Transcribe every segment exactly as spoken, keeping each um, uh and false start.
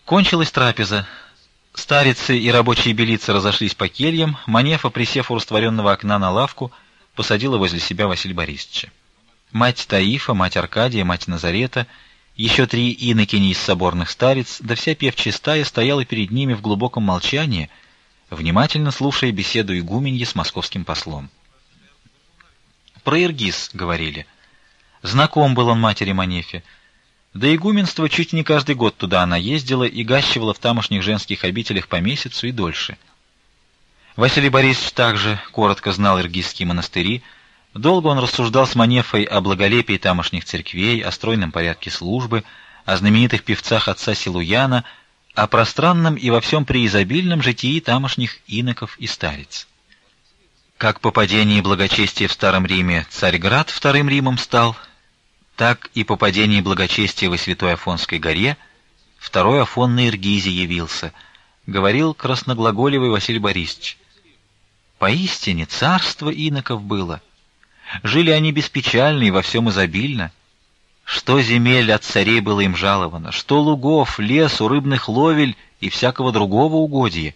Кончилась трапеза. Старицы и рабочие белицы разошлись по кельям. Манефа, присев у растворенного окна на лавку, посадила возле себя Василия Борисовича. Мать Таифа, мать Аркадия, мать Назарета, еще три инокини из соборных стариц, да вся певчая стая стояла перед ними в глубоком молчании, внимательно слушая беседу игуменьи с московским послом. Про Иргиз говорили. Знаком был он матери Манефе. До игуменства чуть не каждый год туда она ездила и гащивала в тамошних женских обителях по месяцу и дольше. Василий Борисович также коротко знал иргизские монастыри. Долго он рассуждал с Манефой о благолепии тамошних церквей, о стройном порядке службы, о знаменитых певцах отца Силуяна, о пространном и во всем преизобильном житии тамошних иноков и стариц. Как по падении благочестия в Старом Риме Царьград вторым Римом стал, так и по падении благочестия во Святой Афонской горе второй Афон на Иргизе явился, говорил красноглаголевый Василий Борисович. Поистине царство иноков было. Жили они беспечально и во всем изобильно. Что земель от царей было им жаловано, что лугов, лесу, рыбных ловель и всякого другого угодья.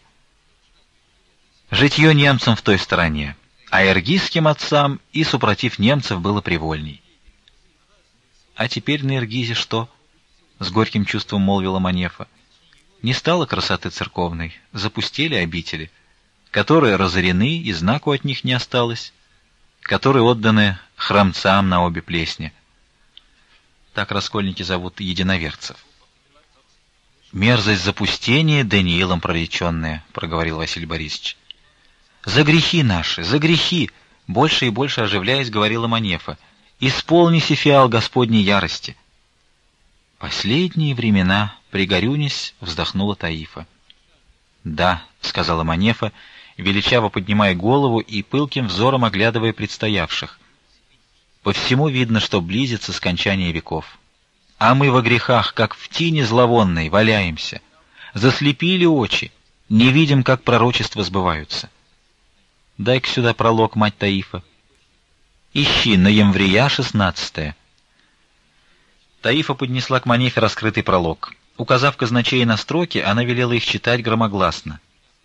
Житье немцам в той стороне, а иргизским отцам и супротив немцев было привольней. А теперь на Иргизе что? С горьким чувством молвила Манефа. Не стало красоты церковной, запустили обители, которые разорены и знаку от них не осталось, которые отданы храмцам на обе плесни. Так раскольники зовут единоверцев. Мерзость запустения Даниилом прореченная, проговорил Василий Борисович. За грехи наши, за грехи, больше и больше оживляясь, говорила Манефа. Исполнися фиал Господней ярости. Последние времена, пригорюнясь, вздохнула Таифа. Да, сказала Манефа, величаво поднимая голову и пылким взором оглядывая предстоявших. По всему видно, что близится скончание веков. А мы во грехах, как в тине зловонной, валяемся. Заслепили очи, не видим, как пророчества сбываются. Дай-ка сюда пролог, мать Таифа. Ищи на Емврия шестнадцатое. Таифа поднесла к Манефе раскрытый пролог. Указав казначея на строки, она велела их читать громогласно.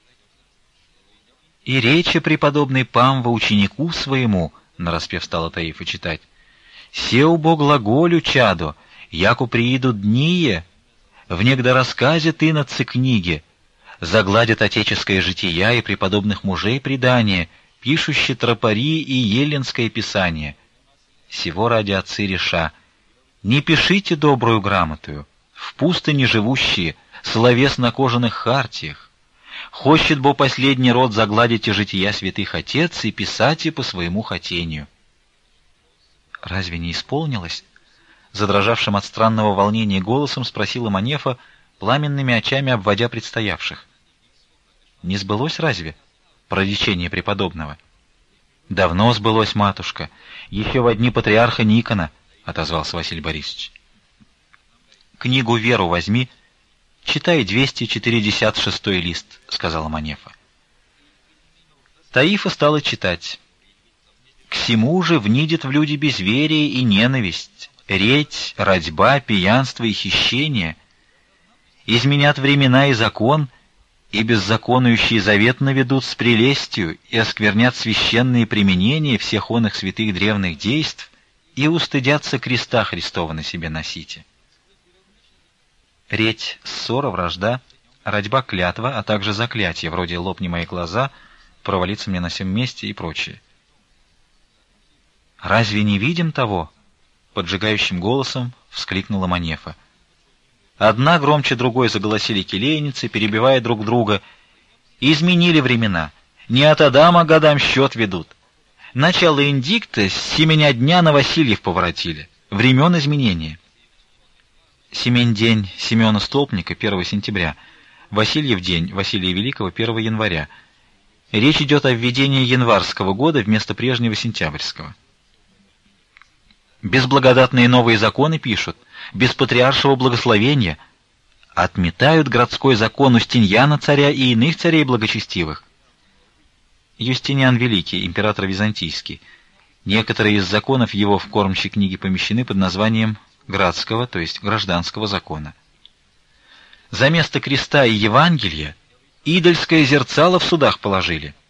«И речи преподобный Памва ученику своему», — нараспев стала Таифа читать, «Сеу бо глаголю, чадо, яку приидут дние, внегда рассказе ты над цы книги, загладят отеческое жития и преподобных мужей предания, пишущие тропари и еллинское писание. Сего ради отцы реша, не пишите добрую грамотую, в пустыне живущие, словес на кожаных хартиях. Хочет бо последний род загладить и жития святых отец и писать и по своему хотению». Разве не исполнилось? Задрожавшим от странного волнения голосом спросила Манефа, пламенными очами обводя предстоявших. Не сбылось разве проречение преподобного? Давно сбылось, матушка, еще во дни патриарха Никона, отозвался Василий Борисович. Книгу «Веру» возьми, читай двести четыредесят шестой лист, сказала Манефа. Таифа стала читать. К сему же внидит в люди безверие и ненависть, реть, радьба, пьянство и хищение. Изменят времена и закон, и беззаконующие завет наведут с прелестью и осквернят священные применения всех оных святых древних действ и устыдятся креста Христова на себе носите. Реть, ссора, вражда, радьба, клятва, а также заклятие, вроде «лопни мои глаза», «провалиться мне на всем месте» и прочее. «Разве не видим того?» — поджигающим голосом вскликнула Манефа. Одна громче другой заголосили келейницы, перебивая друг друга. Изменили времена. Не от Адама годам счет ведут. Начало индикта с семеня дня на Васильев поворотили. Времен изменения. Семень день Симеона Столпника первого сентября. Васильев день Василия Великого первого января. Речь идет о введении январского года вместо прежнего сентябрьского. Безблагодатные новые законы пишут, без патриаршего благословения, отметают городской закон Устиньяна царя и иных царей благочестивых. Юстиниан Великий, император византийский. Некоторые из законов его в кормчей книге помещены под названием градского, то есть гражданского закона. за место креста и Евангелия идольское зерцало в судах положили.